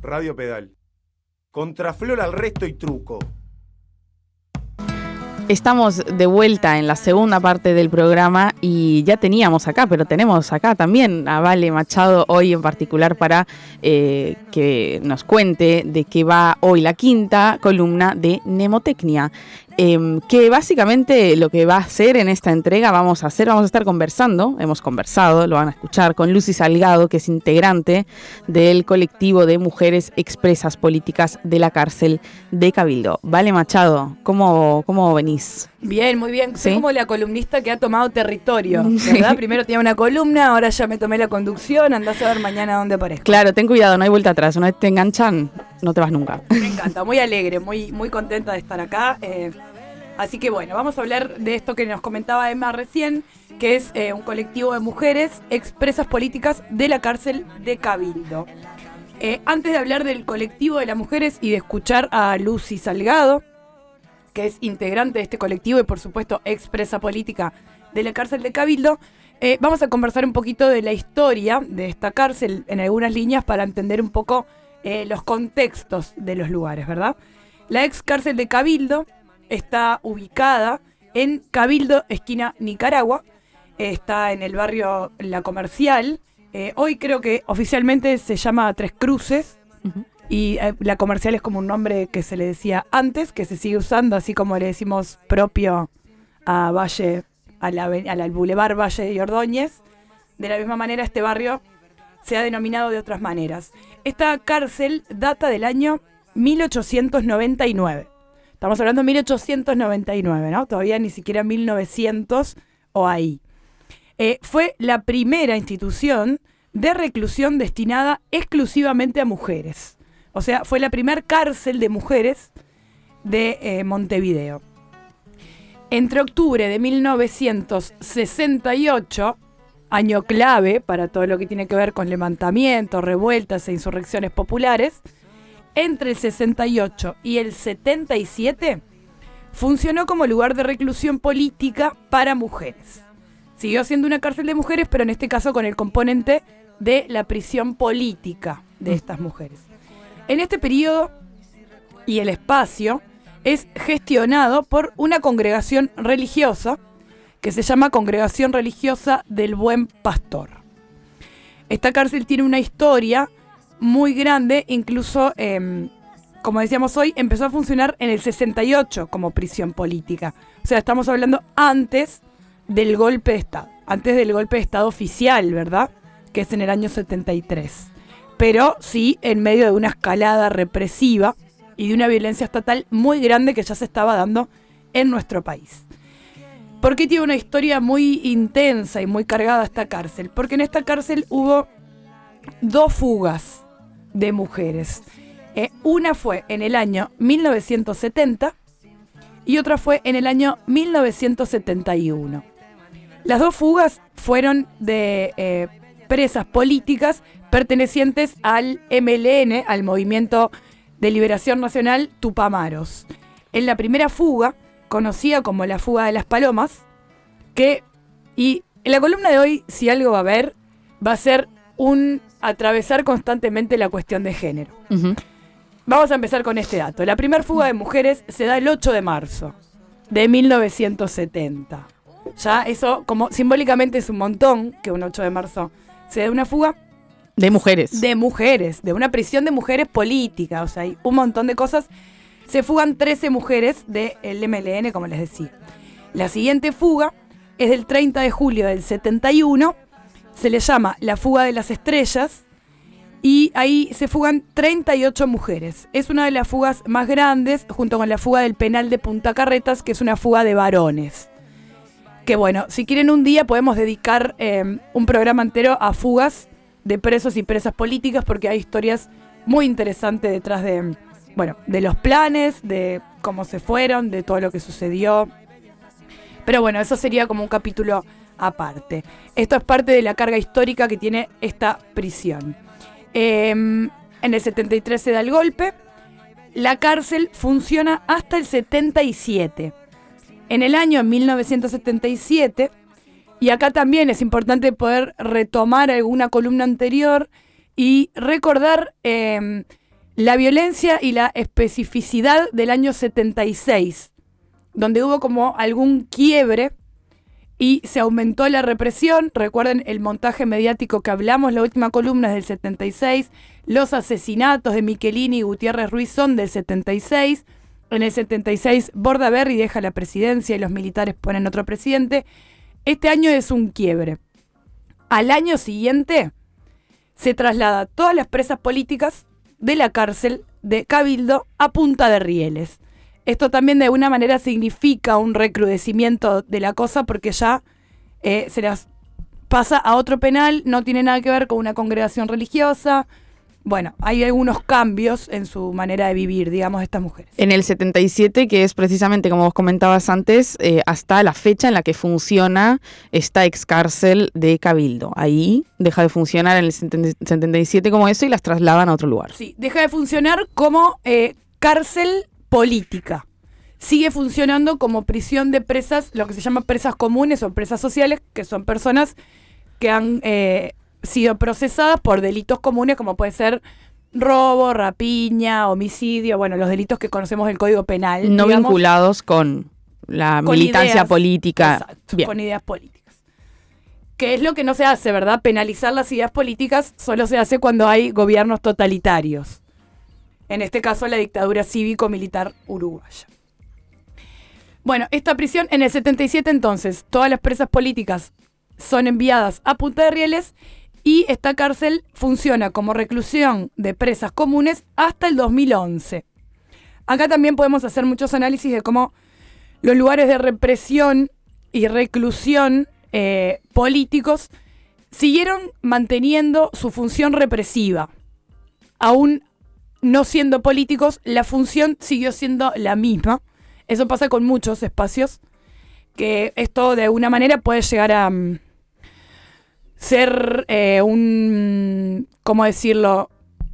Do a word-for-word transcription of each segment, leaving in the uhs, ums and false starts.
Radio Pedal. Contraflor al resto y truco. Estamos de vuelta en la segunda parte del programa y ya teníamos acá, pero tenemos acá también a Vale Machado hoy en particular para eh, que nos cuente de qué va hoy la quinta columna de Mnemotecnia. Eh, que básicamente lo que va a hacer en esta entrega, vamos a hacer, vamos a estar conversando, hemos conversado, lo van a escuchar, con Lucy Salgado, que es integrante del colectivo de mujeres expresas políticas de la cárcel de Cabildo. Vale Machado, ¿cómo, cómo venís? Bien, muy bien. Soy ¿Sí? como la columnista que ha tomado territorio, ¿verdad? Sí. Primero tenía una columna, ahora ya me tomé la conducción, andás a ver mañana dónde aparezco. Claro, ten cuidado, no hay vuelta atrás, una vez te enganchan, no te vas nunca. Me encanta, muy alegre, muy, muy contenta de estar acá. Eh, así que bueno, vamos a hablar de esto que nos comentaba Emma recién, que es eh, un colectivo de mujeres expresas políticas de la cárcel de Cabildo. Eh, antes de hablar del colectivo de las mujeres y de escuchar a Lucy Salgado, que es integrante de este colectivo y por supuesto expresa política de la cárcel de Cabildo, eh, vamos a conversar un poquito de la historia de esta cárcel en algunas líneas para entender un poco eh, los contextos de los lugares, ¿verdad? La ex cárcel de Cabildo está ubicada en Cabildo, esquina Nicaragua, eh, está en el barrio La Comercial, eh, hoy creo que oficialmente se llama Tres Cruces, uh-huh. Y eh, La Comercial es como un nombre que se le decía antes, que se sigue usando, así como le decimos propio a Valle, a la, a la, al Boulevard Valle de Ordóñez. De la misma manera, este barrio se ha denominado de otras maneras. Esta cárcel data del año mil ochocientos noventa y nueve. Estamos hablando de mil ochocientos noventa y nueve, ¿no? Todavía ni siquiera mil novecientos o ahí. Eh, fue la primera institución de reclusión destinada exclusivamente a mujeres. O sea, fue la primer cárcel de mujeres de eh, Montevideo. Entre octubre de mil novecientos sesenta y ocho, año clave para todo lo que tiene que ver con levantamientos, revueltas e insurrecciones populares, entre el sesenta y ocho y el setenta y siete funcionó como lugar de reclusión política para mujeres. Siguió siendo una cárcel de mujeres, pero en este caso con el componente de la prisión política de estas mujeres. En este periodo y el espacio es gestionado por una congregación religiosa que se llama Congregación Religiosa del Buen Pastor. Esta cárcel tiene una historia muy grande, incluso, eh, como decíamos hoy, empezó a funcionar en el sesenta y ocho como prisión política. O sea, estamos hablando antes del golpe de Estado, antes del golpe de Estado oficial, ¿verdad? Que es en el año setenta y tres. Pero sí en medio de una escalada represiva y de una violencia estatal muy grande que ya se estaba dando en nuestro país. ¿Por qué tiene una historia muy intensa y muy cargada esta cárcel? Porque en esta cárcel hubo dos fugas de mujeres. Eh, una fue en el año mil novecientos setenta y otra fue en el año mil novecientos setenta y uno. Las dos fugas fueron de eh, presas políticas pertenecientes al M L N, al Movimiento de Liberación Nacional Tupamaros. En la primera fuga, conocida como la fuga de las palomas, que, y en la columna de hoy, si algo va a haber, va a ser un atravesar constantemente la cuestión de género. Uh-huh. Vamos a empezar con este dato. La primera fuga de mujeres se da el ocho de marzo de mil novecientos setenta. Ya eso, como simbólicamente es un montón que un ocho de marzo se dé una fuga. De mujeres. De mujeres, de una prisión de mujeres política. O sea, hay un montón de cosas. Se fugan trece mujeres del M L N, como les decía. La siguiente fuga es del treinta de julio del setenta y uno. Se le llama la fuga de las estrellas. Y ahí se fugan treinta y ocho mujeres. Es una de las fugas más grandes, junto con la fuga del penal de Punta Carretas, que es una fuga de varones. Que bueno, si quieren un día podemos dedicar eh, un programa entero a fugas de presos y presas políticas, porque hay historias muy interesantes detrás de, bueno, de los planes, de cómo se fueron, de todo lo que sucedió. Pero bueno, eso sería como un capítulo aparte. Esto es parte de la carga histórica que tiene esta prisión. Eh, en el setenta y tres se da el golpe. La cárcel funciona hasta el setenta y siete. En el año mil novecientos setenta y siete, y acá también es importante poder retomar alguna columna anterior y recordar eh, La violencia y la especificidad del año setenta y seis, donde hubo como algún quiebre y se aumentó la represión. Recuerden el montaje mediático que hablamos, la última columna es del setenta y seis, los asesinatos de Michelini y Gutiérrez Ruiz son del setenta y seis, en el setenta y seis Bordaberry deja la presidencia y los militares ponen otro presidente. Este año es un quiebre. Al año siguiente se traslada todas las presas políticas de la cárcel de Cabildo a Punta de Rieles. Esto también de alguna manera significa un recrudecimiento de la cosa porque ya eh, se las pasa a otro penal, no tiene nada que ver con una congregación religiosa. Bueno, hay algunos cambios en su manera de vivir, digamos, estas mujeres. En el setenta y siete, que es precisamente como vos comentabas antes, eh, hasta la fecha en la que funciona esta ex cárcel de Cabildo. Ahí deja de funcionar en el setenta y siete como eso y las trasladan a otro lugar. Sí, deja de funcionar como eh, cárcel política. Sigue funcionando como prisión de presas, lo que se llama presas comunes o presas sociales, que son personas que han eh, sido procesadas por delitos comunes, como puede ser robo, rapiña, homicidio, bueno, los delitos que conocemos del Código Penal. No digamos, vinculados con la con militancia ideas, política. Exacto, Bien. con ideas políticas. Que es lo que no se hace, ¿verdad? Penalizar las ideas políticas solo se hace cuando hay gobiernos totalitarios. En este caso, la dictadura cívico-militar uruguaya. Bueno, esta prisión en el setenta y siete entonces, todas las presas políticas son enviadas a Punta de Rieles y esta cárcel funciona como reclusión de presas comunes hasta el dos mil once. Acá también podemos hacer muchos análisis de cómo los lugares de represión y reclusión eh, políticos siguieron manteniendo su función represiva. Aún no siendo políticos, la función siguió siendo la misma. Eso pasa con muchos espacios, que esto de alguna manera puede llegar a um, ser eh, un, ¿cómo decirlo?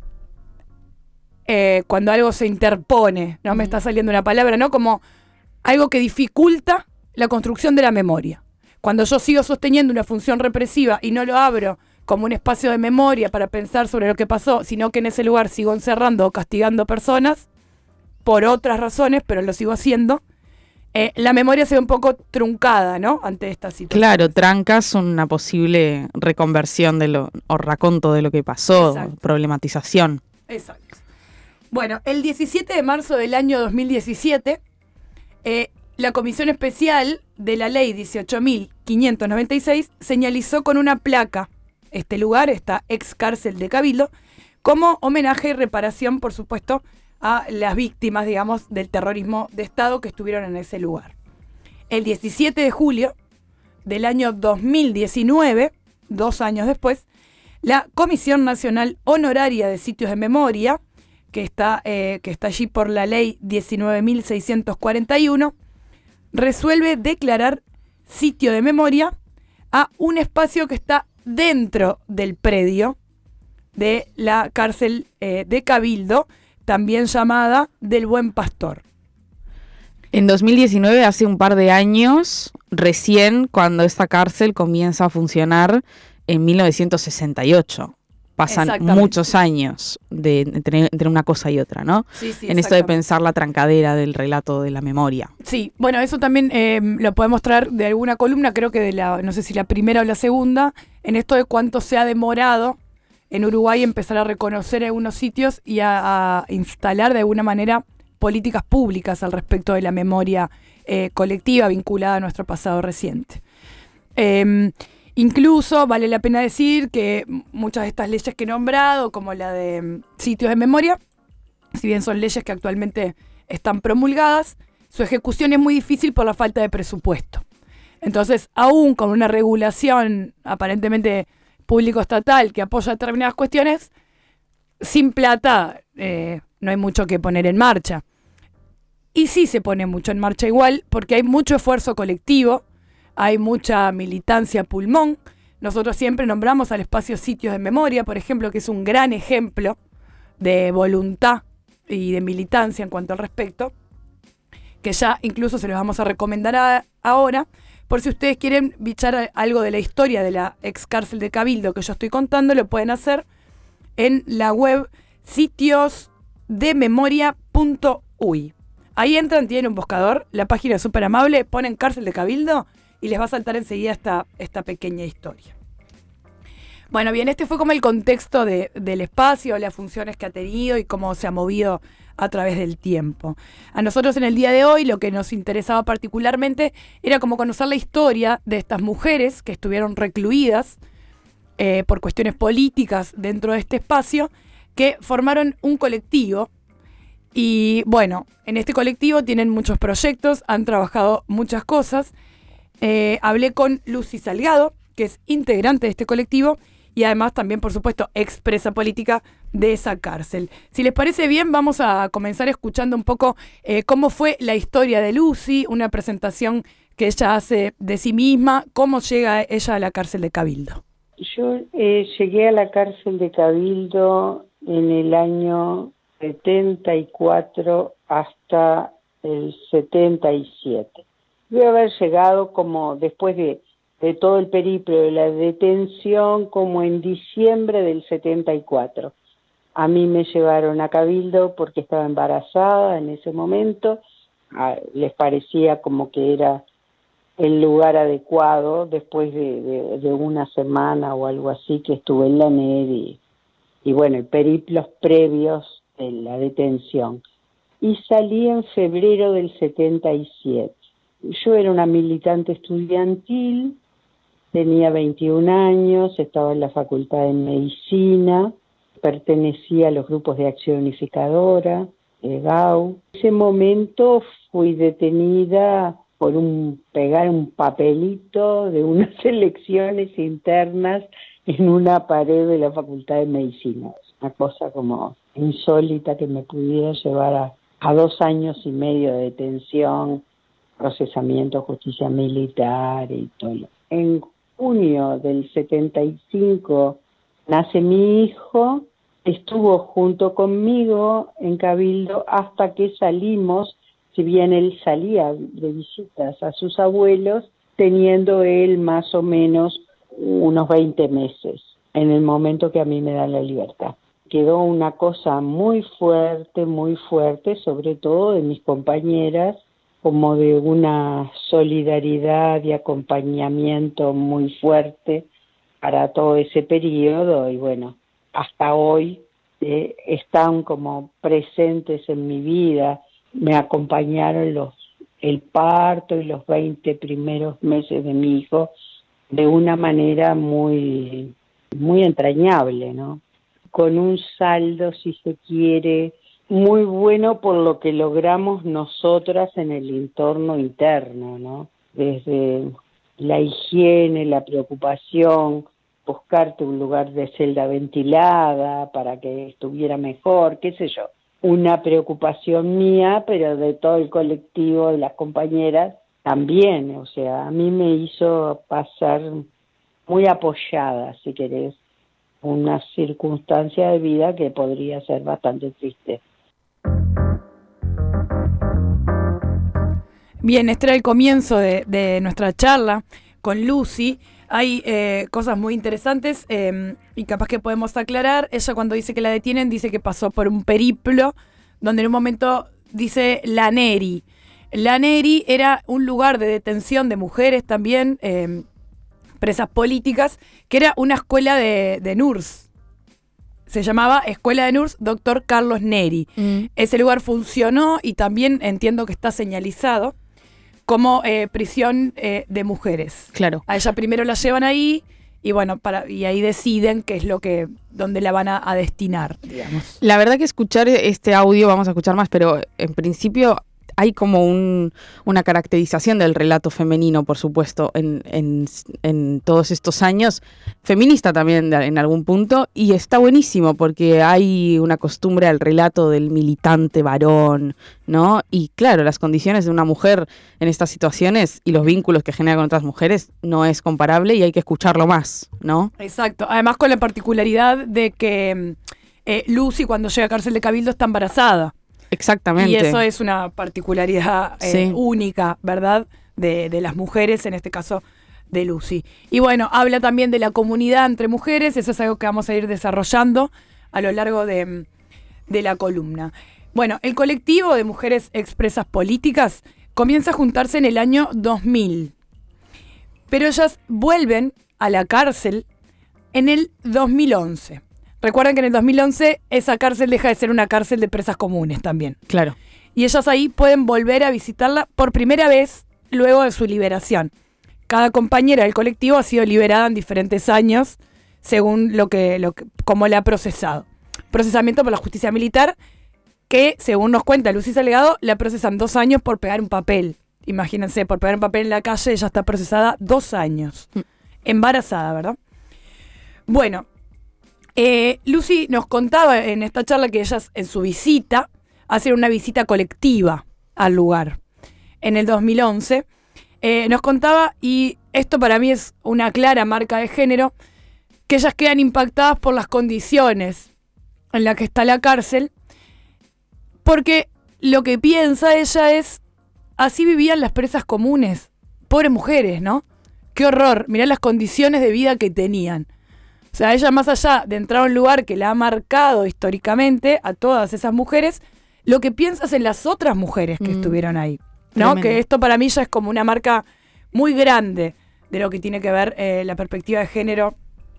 Eh, cuando algo se interpone, no me está saliendo una palabra, ¿no? Como algo que dificulta la construcción de la memoria. Cuando yo sigo sosteniendo una función represiva y no lo abro como un espacio de memoria para pensar sobre lo que pasó, sino que en ese lugar sigo encerrando o castigando personas por otras razones, pero lo sigo haciendo, eh, la memoria se ve un poco truncada, ¿no? Ante esta situación. Claro, trancas una posible reconversión de lo, o raconto de lo que pasó, Exacto. Problematización. Exacto. Bueno, el diecisiete de marzo del año dos mil diecisiete, eh, la Comisión Especial de la Ley dieciocho mil quinientos noventa y seis señalizó con una placa este lugar, esta ex cárcel de Cabildo, como homenaje y reparación, por supuesto, a las víctimas, digamos, del terrorismo de Estado que estuvieron en ese lugar. El diecisiete de julio del año dos mil diecinueve, dos años después, la Comisión Nacional Honoraria de Sitios de Memoria, que está, eh, que está allí por la ley diecinueve mil seiscientos cuarenta y uno, resuelve declarar sitio de memoria a un espacio que está dentro del predio de la cárcel eh, de Cabildo, también llamada del Buen Pastor. En dos mil diecinueve, hace un par de años, recién cuando esta cárcel comienza a funcionar en mil novecientos sesenta y ocho. Pasan muchos años de, entre, entre una cosa y otra, ¿no? Sí, sí, en esto de pensar la trancadera del relato de la memoria. Sí, bueno, eso también eh, lo podemos traer de alguna columna, creo que de la, no sé si la primera o la segunda, en esto de cuánto se ha demorado en Uruguay empezar a reconocer algunos sitios y a, a instalar de alguna manera políticas públicas al respecto de la memoria eh, colectiva vinculada a nuestro pasado reciente. Eh, Incluso vale la pena decir que muchas de estas leyes que he nombrado, como la de um, sitios de memoria, si bien son leyes que actualmente están promulgadas, su ejecución es muy difícil por la falta de presupuesto. Entonces, aún con una regulación aparentemente público-estatal que apoya determinadas cuestiones, sin plata eh, no hay mucho que poner en marcha. Y sí se pone mucho en marcha igual, porque hay mucho esfuerzo colectivo, hay mucha militancia pulmón. Nosotros siempre nombramos al espacio Sitios de Memoria, por ejemplo, que es un gran ejemplo de voluntad y de militancia en cuanto al respecto, que ya incluso se los vamos a recomendar a, ahora, por si ustedes quieren bichar algo de la historia de la ex cárcel de Cabildo que yo estoy contando, lo pueden hacer en la web sitios de memoria punto uy. Ahí entran, tienen un buscador, la página es súper amable, ponen cárcel de Cabildo y les va a saltar enseguida esta, esta pequeña historia. Bueno, bien, este fue como el contexto de, del espacio, las funciones que ha tenido y cómo se ha movido a través del tiempo. A nosotros en el día de hoy lo que nos interesaba particularmente era como conocer la historia de estas mujeres que estuvieron recluidas eh, por cuestiones políticas dentro de este espacio, que formaron un colectivo. Y bueno, en este colectivo tienen muchos proyectos, han trabajado muchas cosas. Eh, hablé con Lucy Salgado, que es integrante de este colectivo y además también, por supuesto, expresa política de esa cárcel. Si les parece bien, vamos a comenzar escuchando un poco eh, cómo fue la historia de Lucy, una presentación que ella hace de sí misma, cómo llega ella a la cárcel de Cabildo. Yo eh, llegué a la cárcel de Cabildo en el año setenta y cuatro hasta el setenta y siete. Debe haber llegado como después de, de todo el periplo de la detención, como en diciembre del setenta y cuatro. A mí me llevaron a Cabildo porque estaba embarazada en ese momento. A, les parecía como que era el lugar adecuado después de, de, de una semana o algo así que estuve en la N E R y, y bueno, periplos previos de la detención. Y salí en febrero del setenta y siete. Yo era una militante estudiantil, tenía veintiún años, estaba en la Facultad de Medicina, pertenecía a los grupos de Acción Unificadora, de G A U. En ese momento fui detenida por un pegar un papelito de unas elecciones internas en una pared de la Facultad de Medicina. Una cosa como insólita que me pudiera llevar a, a dos años y medio de detención, procesamiento, justicia militar y todo. En junio del setenta y cinco nace mi hijo, estuvo junto conmigo en Cabildo hasta que salimos, si bien él salía de visitas a sus abuelos, teniendo él más o menos unos veinte meses, en el momento que a mí me dan la libertad. Quedó una cosa muy fuerte, muy fuerte, sobre todo de mis compañeras, como de una solidaridad y acompañamiento muy fuerte para todo ese periodo, y bueno, hasta hoy eh, están como presentes en mi vida. Me acompañaron los el parto y los veinte primeros meses de mi hijo de una manera muy, muy entrañable, ¿no? Con un saldo, si se quiere, muy bueno por lo que logramos nosotras en el entorno interno, ¿no? Desde la higiene, la preocupación, buscarte un lugar de celda ventilada para que estuviera mejor, qué sé yo. Una preocupación mía, pero de todo el colectivo de las compañeras también. O sea, a mí me hizo pasar muy apoyada, si querés, una circunstancia de vida que podría ser bastante triste. Bien, este era el comienzo de, de nuestra charla con Lucy. Hay eh, cosas muy interesantes eh, y capaz que podemos aclarar. Ella, cuando dice que la detienen, dice que pasó por un periplo donde en un momento dice la N E R I. La N E R I era un lugar de detención de mujeres también, eh, presas políticas, que era una escuela de, de N U R S. Se llamaba Escuela de N U R S Doctor Carlos Neri. Mm. Ese lugar funcionó y también entiendo que está señalizado como eh, prisión eh, de mujeres. Claro. A ella primero la llevan ahí y bueno, para, y ahí deciden qué es lo que, dónde la van a, a destinar, digamos. La verdad que escuchar este audio, vamos a escuchar más, pero en principio hay como un, una caracterización del relato femenino, por supuesto, en, en, en todos estos años, feminista también en algún punto, y está buenísimo porque hay una costumbre al relato del militante varón, ¿no? Y claro, las condiciones de una mujer en estas situaciones y los vínculos que genera con otras mujeres no es comparable y hay que escucharlo más, ¿no? Exacto, además con la particularidad de que eh, Lucy, cuando llega a cárcel de Cabildo, está embarazada. Exactamente. Y eso es una particularidad eh, sí. única, ¿verdad? De, de las mujeres, en este caso de Lucy. Y bueno, habla también de la comunidad entre mujeres, eso es algo que vamos a ir desarrollando a lo largo de, de la columna. Bueno, el colectivo de mujeres expresas políticas comienza a juntarse en el año dos mil, pero ellas vuelven a la cárcel en el dos mil once. Recuerden que en el dos mil once esa cárcel deja de ser una cárcel de presas comunes también. Claro. Y ellas ahí pueden volver a visitarla por primera vez luego de su liberación. Cada compañera del colectivo ha sido liberada en diferentes años según lo que, lo que cómo la ha procesado. Procesamiento por la justicia militar, que según nos cuenta Lucy Salgado, la procesan dos años por pegar un papel. Imagínense, por pegar un papel en la calle, ella está procesada dos años. Mm. Embarazada, ¿verdad? Bueno, eh, Lucy nos contaba en esta charla que ellas en su visita hacen una visita colectiva al lugar en el dos mil once. Eh, nos contaba, y esto para mí es una clara marca de género, que ellas quedan impactadas por las condiciones en las que está la cárcel, porque lo que piensa ella es, así vivían las presas comunes, pobres mujeres, ¿no? Qué horror, mirá las condiciones de vida que tenían. O sea, ella, más allá de entrar a un lugar que la ha marcado históricamente a todas esas mujeres, lo que piensa es en las otras mujeres que mm. estuvieron ahí, ¿no? Tremendo. Que esto para mí ya es como una marca muy grande de lo que tiene que ver eh, la perspectiva de género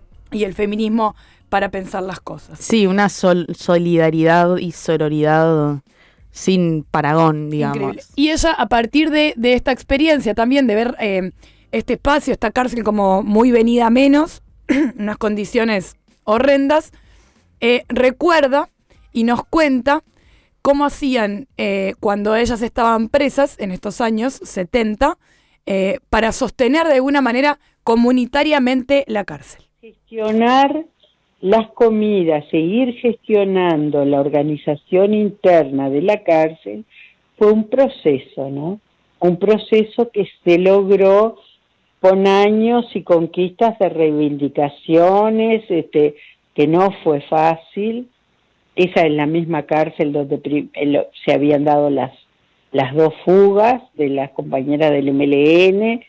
y el feminismo para pensar las cosas. Sí, una sol- solidaridad y sororidad sin paragón, digamos. Increíble. Y ella, a partir de, de esta experiencia también, de ver eh, este espacio, esta cárcel como muy venida a menos, unas condiciones horrendas, eh, recuerda y nos cuenta cómo hacían eh, cuando ellas estaban presas en estos años setenta eh, para sostener de alguna manera comunitariamente la cárcel. Gestionar las comidas, seguir gestionando la organización interna de la cárcel fue un proceso, ¿no? Un proceso que se logró con años y conquistas de reivindicaciones, este, que no fue fácil. Esa es la misma cárcel donde prim- el, se habían dado las, las dos fugas de las compañeras del M L N.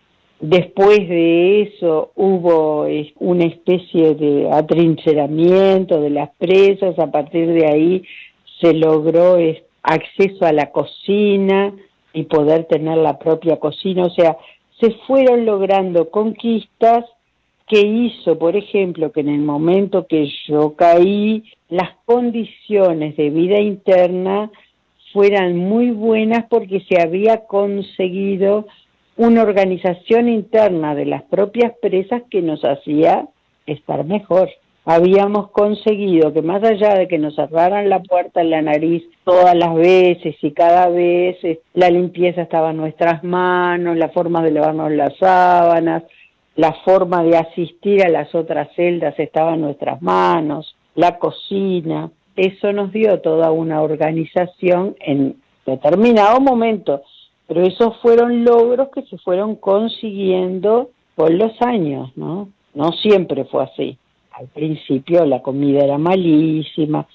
Después de eso hubo una especie de atrincheramiento de las presas. A partir de ahí se logró acceso a la cocina y poder tener la propia cocina. O sea, se fueron logrando conquistas que hizo, por ejemplo, que en el momento que yo caí, las condiciones de vida interna fueran muy buenas porque se había conseguido una organización interna de las propias presas que nos hacía estar mejor. Habíamos conseguido que, más allá de que nos cerraran la puerta en la nariz todas las veces y cada vez, la limpieza estaba en nuestras manos, la forma de lavarnos las sábanas, la forma de asistir a las otras celdas estaba en nuestras manos, la cocina. Eso nos dio toda una organización en determinado momento. Pero esos fueron logros que se fueron consiguiendo con los años, ¿no? No siempre fue así. Al principio la comida era malísima,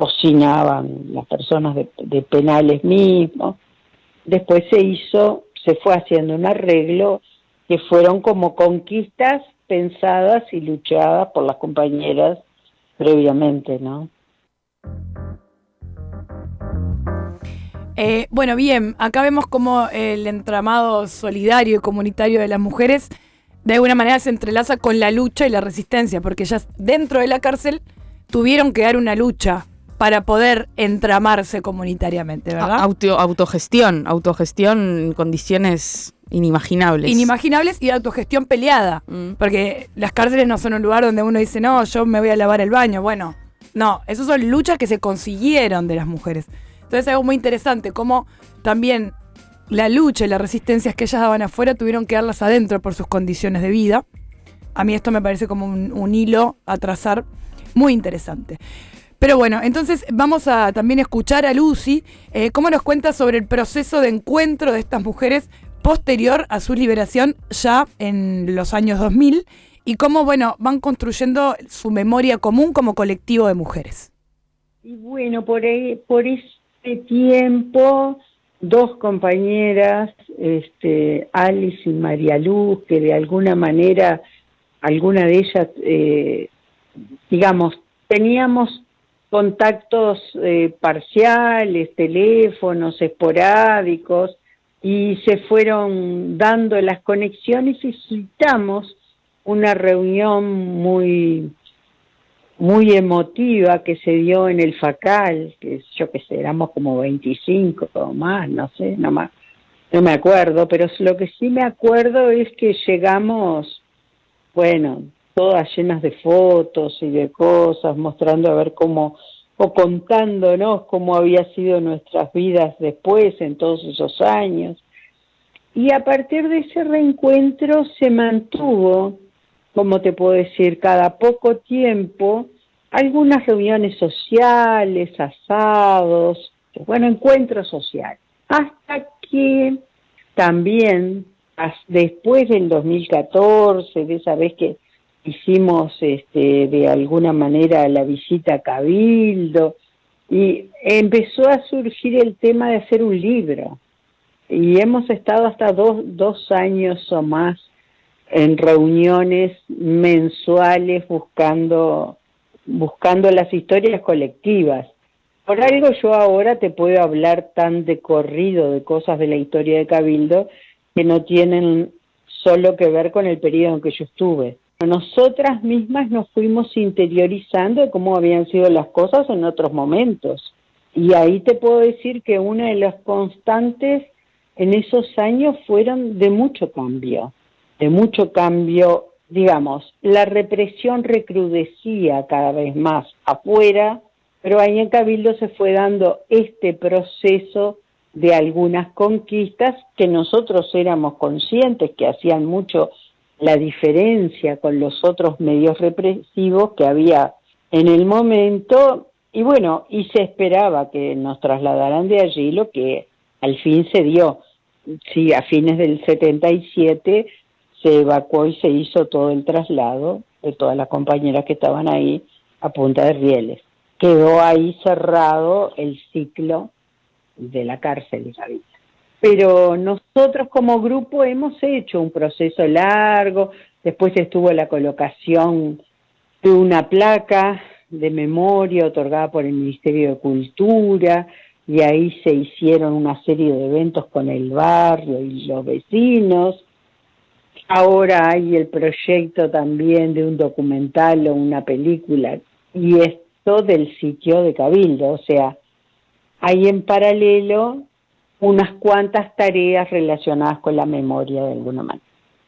cocinaban las personas de, de penales mismos. Después se hizo, se fue haciendo un arreglo que fueron como conquistas pensadas y luchadas por las compañeras previamente, ¿no? Eh, bueno, bien, acá vemos cómo el entramado solidario y comunitario de las mujeres de alguna manera se entrelaza con la lucha y la resistencia, porque ellas dentro de la cárcel tuvieron que dar una lucha para poder entramarse comunitariamente, ¿verdad? Auto, autogestión, autogestión en condiciones inimaginables. Inimaginables y autogestión peleada, mm. porque las cárceles no son un lugar donde uno dice, no, yo me voy a lavar el baño. Bueno, no, esas son luchas que se consiguieron de las mujeres. Entonces es algo muy interesante, cómo también la lucha y las resistencias que ellas daban afuera tuvieron que darlas adentro por sus condiciones de vida. A mí esto me parece como un, un hilo a trazar muy interesante. Pero bueno, entonces vamos a también escuchar a Lucy, eh, cómo nos cuenta sobre el proceso de encuentro de estas mujeres posterior a su liberación ya en los años dos mil y cómo, bueno, van construyendo su memoria común como colectivo de mujeres. Y bueno, por ahí, por eso tiempo, dos compañeras, este, Alice y María Luz, que de alguna manera, alguna de ellas, eh, digamos, teníamos contactos eh, parciales, teléfonos esporádicos, y se fueron dando las conexiones y citamos una reunión muy muy emotiva que se dio en el Facal, que yo qué sé, éramos como veinticinco o más, no sé, no más, no me acuerdo, pero lo que sí me acuerdo es que llegamos, bueno, todas llenas de fotos y de cosas, mostrando a ver cómo, o contándonos cómo había sido nuestras vidas después, en todos esos años. Y a partir de ese reencuentro se mantuvo, como te puedo decir, cada poco tiempo, algunas reuniones sociales, asados, bueno, encuentros sociales. Hasta que también, después del dos mil catorce, de esa vez que hicimos este, de alguna manera la visita a Cabildo, y empezó a surgir el tema de hacer un libro. Y hemos estado hasta dos, dos años o más en reuniones mensuales buscando, buscando las historias colectivas. Por algo yo ahora te puedo hablar tan de corrido de cosas de la historia de Cabildo que no tienen solo que ver con el periodo en que yo estuve. Nosotras mismas nos fuimos interiorizando de cómo habían sido las cosas en otros momentos. Y ahí te puedo decir que una de las constantes en esos años fueron de mucho cambio. de mucho cambio, digamos, la represión recrudecía cada vez más afuera, pero ahí en Cabildo se fue dando este proceso de algunas conquistas que nosotros éramos conscientes que hacían mucho la diferencia con los otros medios represivos que había en el momento, y bueno, y se esperaba que nos trasladaran de allí, lo que al fin se dio. Sí, a fines del setenta y siete se evacuó y se hizo todo el traslado de todas las compañeras que estaban ahí a Punta de Rieles. Quedó ahí cerrado el ciclo de la cárcel de Cabildo. Pero nosotros como grupo hemos hecho un proceso largo, después estuvo la colocación de una placa de memoria otorgada por el Ministerio de Cultura, y ahí se hicieron una serie de eventos con el barrio y los vecinos. Ahora hay el proyecto también de un documental o una película, y esto del sitio de Cabildo, o sea, hay en paralelo unas cuantas tareas relacionadas con la memoria de alguna manera.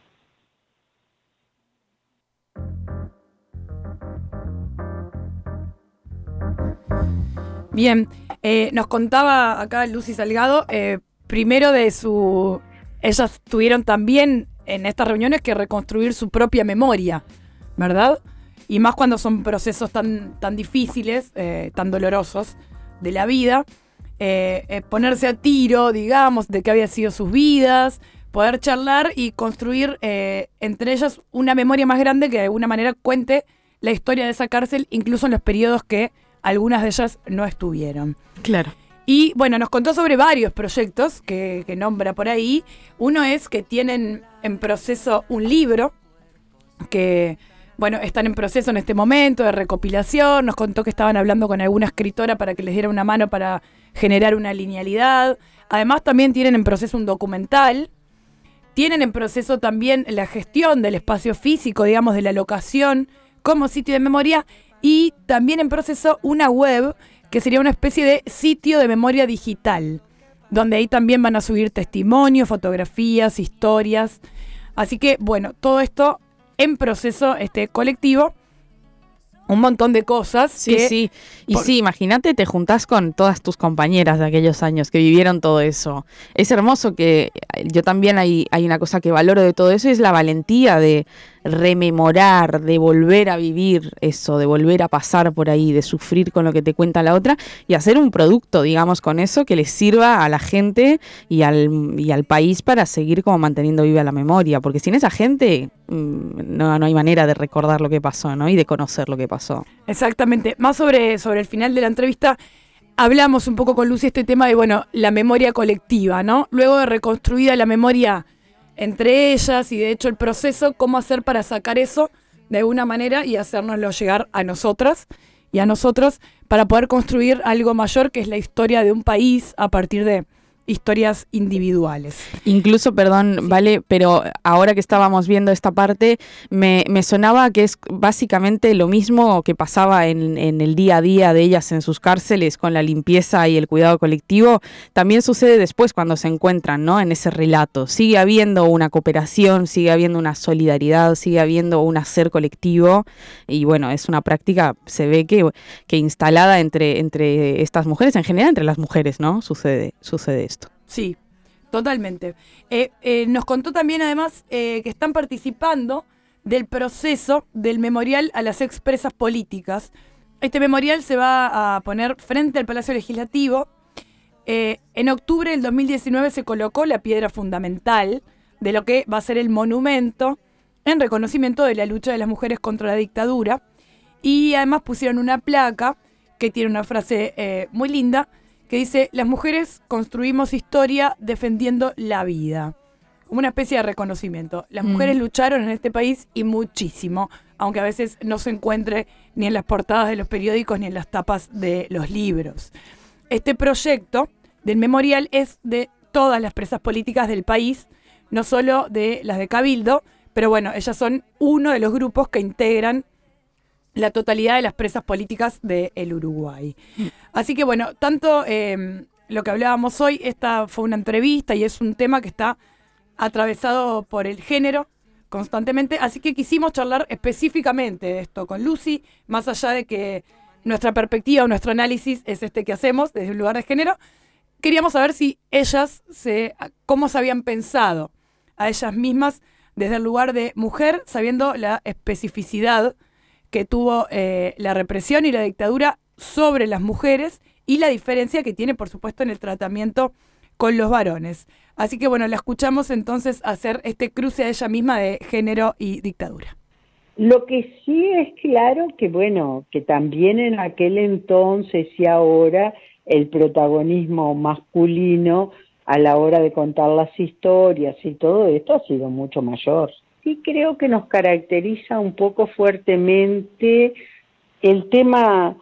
Bien, eh, nos contaba acá Lucy Salgado, eh, primero de su... Ellas tuvieron también en estas reuniones que reconstruir su propia memoria, ¿verdad? Y más cuando son procesos tan, tan difíciles, eh, tan dolorosos de la vida, eh, eh, ponerse a tiro, digamos, de qué habían sido sus vidas, poder charlar y construir eh, entre ellas una memoria más grande que de alguna manera cuente la historia de esa cárcel, incluso en los periodos que algunas de ellas no estuvieron. Claro. Y bueno, nos contó sobre varios proyectos que, que nombra por ahí. Uno es que tienen en proceso un libro que, bueno, están en proceso en este momento de recopilación. Nos contó que estaban hablando con alguna escritora para que les diera una mano para generar una linealidad. Además, también tienen en proceso un documental. Tienen en proceso también la gestión del espacio físico, digamos, de la locación como sitio de memoria. Y también en proceso una web que sería una especie de sitio de memoria digital, donde ahí también van a subir testimonios, fotografías, historias. Así que, bueno, todo esto en proceso este colectivo. Un montón de cosas. Sí, que, sí. Y por... sí, imagínate, te juntás con todas tus compañeras de aquellos años que vivieron todo eso. Es hermoso que yo también hay, hay una cosa que valoro de todo eso, es la valentía de rememorar, de volver a vivir eso, de volver a pasar por ahí, de sufrir con lo que te cuenta la otra y hacer un producto, digamos, con eso que les sirva a la gente y al, y al país para seguir como manteniendo viva la memoria. Porque sin esa gente no, no hay manera de recordar lo que pasó, ¿no? Y de conocer lo que pasó. Exactamente. Más sobre, sobre el final de la entrevista, hablamos un poco con Lucy este tema de, bueno, la memoria colectiva, ¿no? Luego de reconstruida la memoria entre ellas y de hecho el proceso, cómo hacer para sacar eso de alguna manera y hacérnoslo llegar a nosotras y a nosotros para poder construir algo mayor que es la historia de un país a partir de historias individuales. Incluso, perdón, sí. Vale, pero ahora que estábamos viendo esta parte, me, me sonaba que es básicamente lo mismo que pasaba en, en el día a día de ellas en sus cárceles con la limpieza y el cuidado colectivo, también sucede después cuando se encuentran, ¿no? En ese relato. Sigue habiendo una cooperación, sigue habiendo una solidaridad, sigue habiendo un hacer colectivo y bueno, es una práctica, se ve que, que instalada entre, entre estas mujeres, en general entre las mujeres, ¿no? Sucede, sucede esto. Sí, totalmente. Eh, eh, nos contó también además eh, que están participando del proceso del memorial a las expresas políticas. Este memorial se va a poner frente al Palacio Legislativo. Eh, en octubre del dos mil diecinueve se colocó la piedra fundamental de lo que va a ser el monumento en reconocimiento de la lucha de las mujeres contra la dictadura. Y además pusieron una placa que tiene una frase eh, muy linda, que dice: las mujeres construimos historia defendiendo la vida. Como una especie de reconocimiento. Las mujeres mm. lucharon en este país y muchísimo, aunque a veces no se encuentre ni en las portadas de los periódicos ni en las tapas de los libros. Este proyecto del memorial es de todas las presas políticas del país, no solo de las de Cabildo, pero bueno, ellas son uno de los grupos que integran la totalidad de las presas políticas del Uruguay. Así que bueno, tanto eh, lo que hablábamos hoy, esta fue una entrevista y es un tema que está atravesado por el género constantemente, así que quisimos charlar específicamente de esto con Lucy, más allá de que nuestra perspectiva o nuestro análisis es este que hacemos desde un lugar de género. Queríamos saber si ellas, se, cómo se habían pensado a ellas mismas desde el lugar de mujer, sabiendo la especificidad que tuvo eh, la represión y la dictadura sobre las mujeres y la diferencia que tiene, por supuesto, en el tratamiento con los varones. Así que, bueno, la escuchamos entonces hacer este cruce a ella misma de género y dictadura. Lo que sí es claro que, bueno, que también en aquel entonces y ahora el protagonismo masculino a la hora de contar las historias y todo esto ha sido mucho mayor. Sí creo que nos caracteriza un poco fuertemente el tema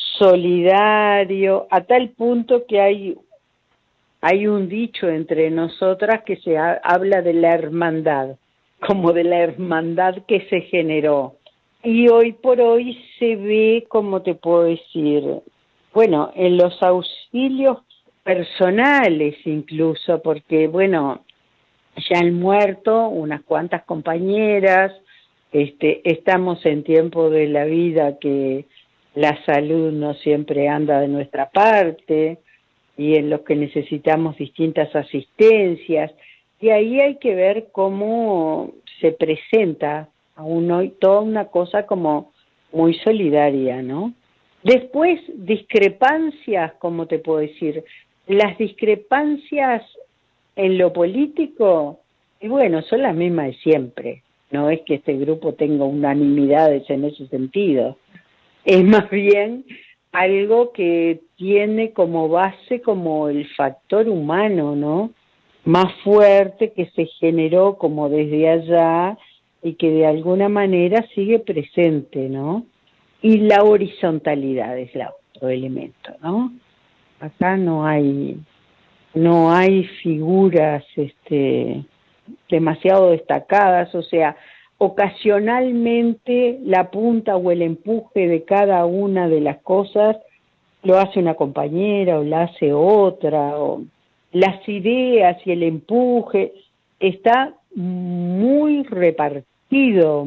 solidario, a tal punto que hay, hay un dicho entre nosotras que se ha, habla de la hermandad, como de la hermandad que se generó. Y hoy por hoy se ve, como te puedo decir, bueno, en los auxilios personales incluso, porque bueno, ya han muerto unas cuantas compañeras, este, estamos en tiempo de la vida que la salud no siempre anda de nuestra parte y en los que necesitamos distintas asistencias, y ahí hay que ver cómo se presenta aún hoy toda una cosa como muy solidaria, ¿no? Después, discrepancias, ¿cómo te puedo decir? Las discrepancias en lo político, y bueno, son las mismas de siempre. No es que este grupo tenga unanimidades en ese sentido. Es más bien algo que tiene como base como el factor humano, ¿no? Más fuerte, que se generó como desde allá y que de alguna manera sigue presente, ¿no? Y la horizontalidad es el otro elemento, ¿no? Acá no hay... no hay figuras este, demasiado destacadas, o sea, ocasionalmente la punta o el empuje de cada una de las cosas lo hace una compañera o la hace otra, o las ideas y el empuje está muy repartido.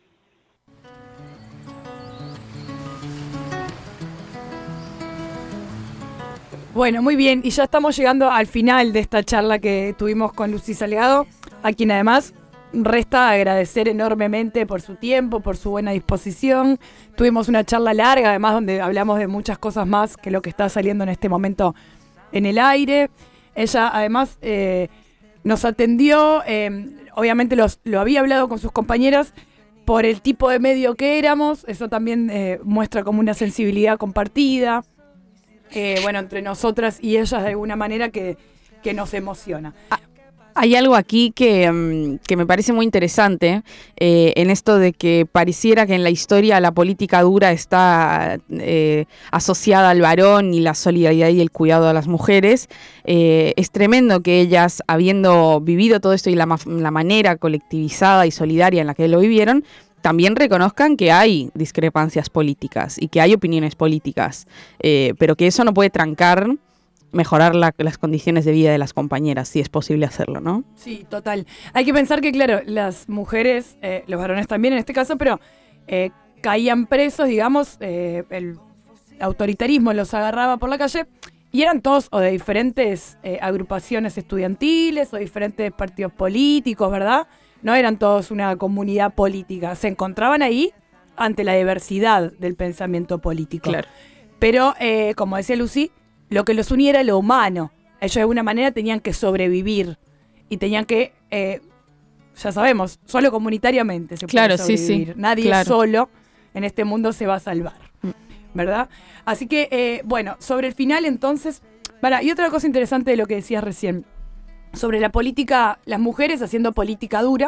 Bueno, muy bien, y ya estamos llegando al final de esta charla que tuvimos con Lucy Salgado, a quien además resta agradecer enormemente por su tiempo, por su buena disposición. Tuvimos una charla larga, además, donde hablamos de muchas cosas más que lo que está saliendo en este momento en el aire. Ella además eh, nos atendió, eh, obviamente los, lo había hablado con sus compañeras por el tipo de medio que éramos, eso también eh, muestra como una sensibilidad compartida. Eh, bueno, entre nosotras y ellas de alguna manera que, que nos emociona. Hay algo aquí que, que me parece muy interesante, eh, en esto de que pareciera que en la historia la política dura está eh, asociada al varón y la solidaridad y el cuidado a las mujeres. Eh, es tremendo que ellas, habiendo vivido todo esto y la, la manera colectivizada y solidaria en la que lo vivieron, también reconozcan que hay discrepancias políticas y que hay opiniones políticas, eh, pero que eso no puede trancar mejorar la, las condiciones de vida de las compañeras, si es posible hacerlo, ¿no? Sí, total. Hay que pensar que, claro, las mujeres, eh, los varones también en este caso, pero eh, caían presos, digamos, eh, el autoritarismo los agarraba por la calle y eran todos o de diferentes eh, agrupaciones estudiantiles o diferentes partidos políticos, ¿verdad? No eran todos una comunidad política. Se encontraban ahí ante la diversidad del pensamiento político. Claro. Pero, eh, como decía Lucy, lo que los unía era lo humano. Ellos de alguna manera tenían que sobrevivir y tenían que, eh, ya sabemos, solo comunitariamente se claro, puede sobrevivir. Sí, sí. Nadie claro. solo en este mundo se va a salvar, ¿verdad? Así que, eh, bueno, sobre el final entonces, para, y otra cosa interesante de lo que decías recién, sobre la política, las mujeres haciendo política dura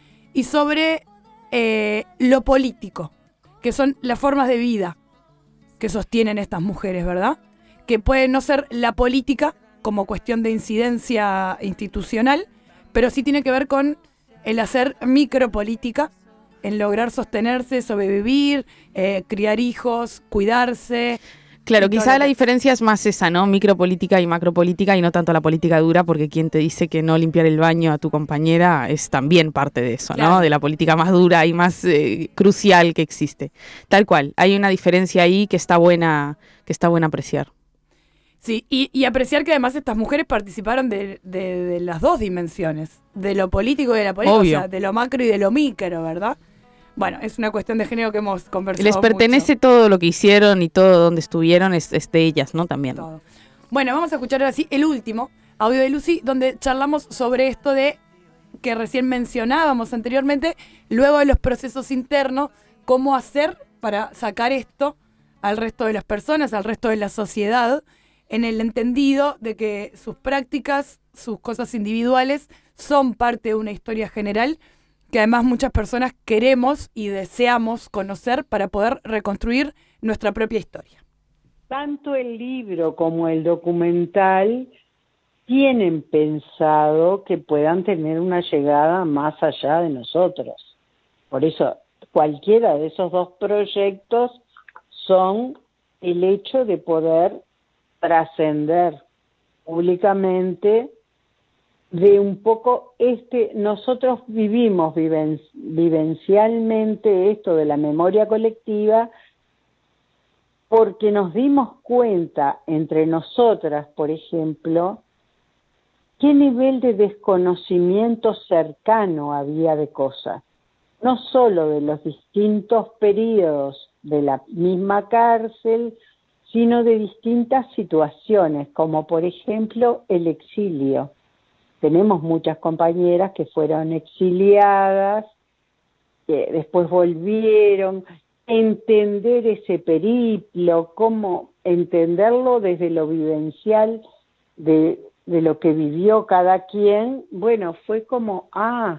y sobre eh, lo político, que son las formas de vida que sostienen estas mujeres, ¿verdad? Que puede no ser la política como cuestión de incidencia institucional, pero sí tiene que ver con el hacer micropolítica, en lograr sostenerse, sobrevivir, eh, criar hijos, cuidarse. Claro, quizá la diferencia es más esa, ¿no? Micropolítica y macropolítica y no tanto la política dura, porque quien te dice que no limpiar el baño a tu compañera es también parte de eso, claro. ¿no? De la política más dura y más eh, crucial que existe. Tal cual, hay una diferencia ahí que está buena, que está buena apreciar. Sí, y, y apreciar que además estas mujeres participaron de, de, de las dos dimensiones, de lo político y de la política, Obvio. O sea, de lo macro y de lo micro, ¿verdad? Bueno, es una cuestión de género que hemos conversado Les pertenece mucho. todo lo que hicieron y todo donde estuvieron, es, es de ellas, ¿no? También. Todo. Bueno, vamos a escuchar ahora sí el último audio de Lucy, donde charlamos sobre esto de que recién mencionábamos anteriormente, luego de los procesos internos, cómo hacer para sacar esto al resto de las personas, al resto de la sociedad, en el entendido de que sus prácticas, sus cosas individuales, son parte de una historia general que además muchas personas queremos y deseamos conocer para poder reconstruir nuestra propia historia. Tanto el libro como el documental tienen pensado que puedan tener una llegada más allá de nosotros. Por eso, cualquiera de esos dos proyectos son el hecho de poder trascender públicamente de un poco este, nosotros vivimos viven, vivencialmente esto de la memoria colectiva porque nos dimos cuenta entre nosotras, por ejemplo, qué nivel de desconocimiento cercano había de cosas, no solo de los distintos periodos de la misma cárcel, sino de distintas situaciones, como por ejemplo el exilio. Tenemos muchas compañeras que fueron exiliadas, que después volvieron, entender ese periplo, cómo entenderlo desde lo vivencial de, de lo que vivió cada quien, bueno, fue como, ah,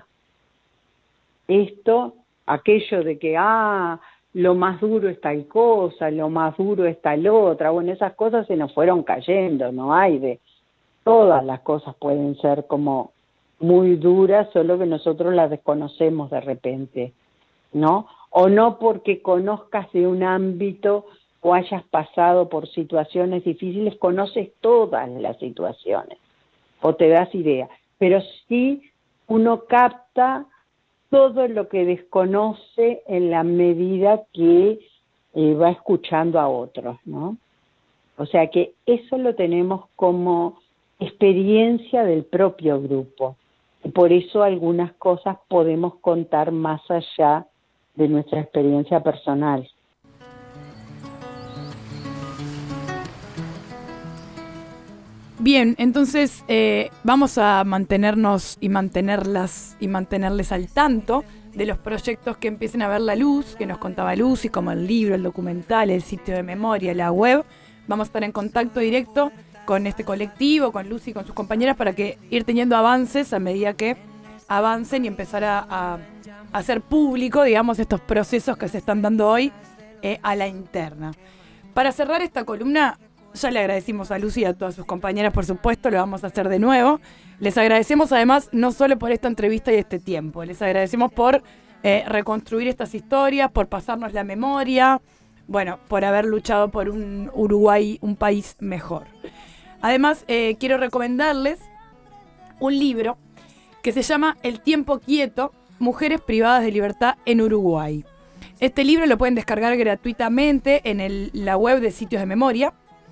esto, aquello de que, ah, lo más duro es tal cosa, lo más duro es tal otra, bueno, esas cosas se nos fueron cayendo, no hay de, todas las cosas pueden ser como muy duras, solo que nosotros las desconocemos de repente, ¿no? O no porque conozcas de un ámbito o hayas pasado por situaciones difíciles, conoces todas las situaciones o te das idea, pero sí uno capta todo lo que desconoce en la medida que eh, va escuchando a otros, ¿no? O sea que eso lo tenemos como experiencia del propio grupo. Y por eso algunas cosas podemos contar más allá de nuestra experiencia personal. Bien, entonces eh, vamos a mantenernos y mantenerlas y mantenerles al tanto de los proyectos que empiecen a ver la luz, que nos contaba Lucy, como el libro, el documental, el sitio de memoria, la web. Vamos a estar en contacto directo con este colectivo, con Lucy y con sus compañeras, para que ir teniendo avances a medida que avancen y empezar a, a, a hacer público, digamos, estos procesos que se están dando hoy eh, a la interna. Para cerrar esta columna, ya le agradecimos a Lucy y a todas sus compañeras, por supuesto, lo vamos a hacer de nuevo. Les agradecemos además no solo por esta entrevista y este tiempo, les agradecemos por eh, reconstruir estas historias, por pasarnos la memoria, bueno, por haber luchado por un Uruguay, un país mejor. Además, eh, quiero recomendarles un libro que se llama El tiempo quieto, Mujeres privadas de libertad en Uruguay. Este libro lo pueden descargar gratuitamente en el, la web de Sitios de Memoria.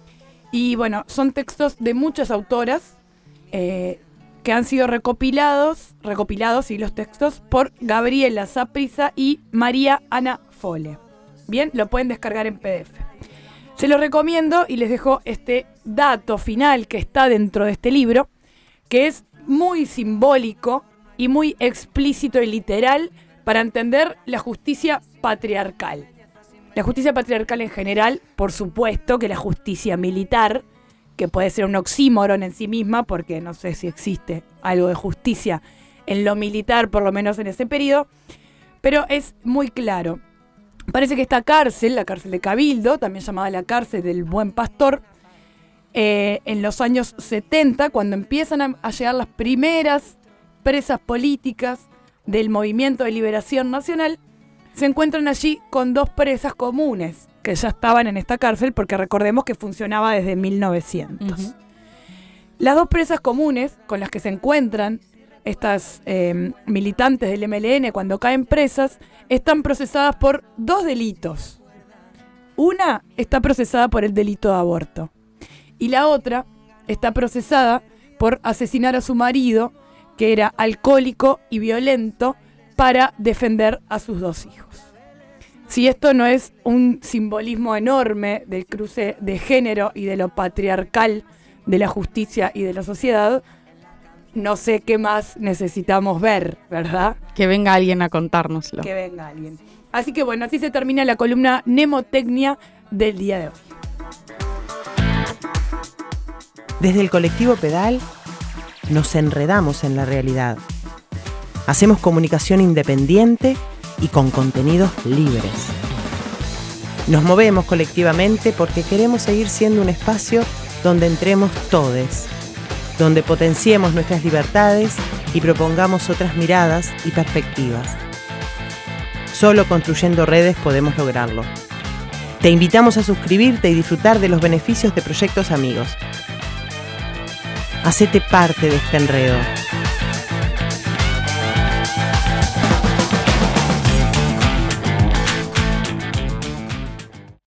Y bueno, son textos de muchas autoras eh, que han sido recopilados, recopilados y los textos por Gabriela Saprissa y María Ana Fole. Bien, lo pueden descargar en P D F. Se los recomiendo y les dejo este dato final que está dentro de este libro, que es muy simbólico y muy explícito y literal para entender la justicia patriarcal. La justicia patriarcal en general, por supuesto que la justicia militar, que puede ser un oxímoron en sí misma, porque no sé si existe algo de justicia en lo militar, por lo menos en ese periodo, pero es muy claro. Parece que esta cárcel, la cárcel de Cabildo, también llamada la cárcel del Buen Pastor, eh, en los años setenta, cuando empiezan a, a llegar las primeras presas políticas del Movimiento de Liberación Nacional, se encuentran allí con dos presas comunes que ya estaban en esta cárcel, porque recordemos que funcionaba desde mil novecientos. Uh-huh. Las dos presas comunes con las que se encuentran estas eh, militantes del M L N cuando caen presas están procesadas por dos delitos. Una está procesada por el delito de aborto y la otra está procesada por asesinar a su marido, que era alcohólico y violento, para defender a sus dos hijos. Si esto no es un simbolismo enorme del cruce de género y de lo patriarcal de la justicia y de la sociedad, no sé qué más necesitamos ver, ¿verdad? Que venga alguien a contárnoslo. Que venga alguien. Así que bueno, así se termina la columna Mnemotecnia del día de hoy. Desde el colectivo Pedal nos enredamos en la realidad. Hacemos comunicación independiente y con contenidos libres. Nos movemos colectivamente porque queremos seguir siendo un espacio donde entremos todes, donde potenciemos nuestras libertades y propongamos otras miradas y perspectivas. Solo construyendo redes podemos lograrlo. Te invitamos a suscribirte y disfrutar de los beneficios de Proyectos Amigos. Hacete parte de este enredo.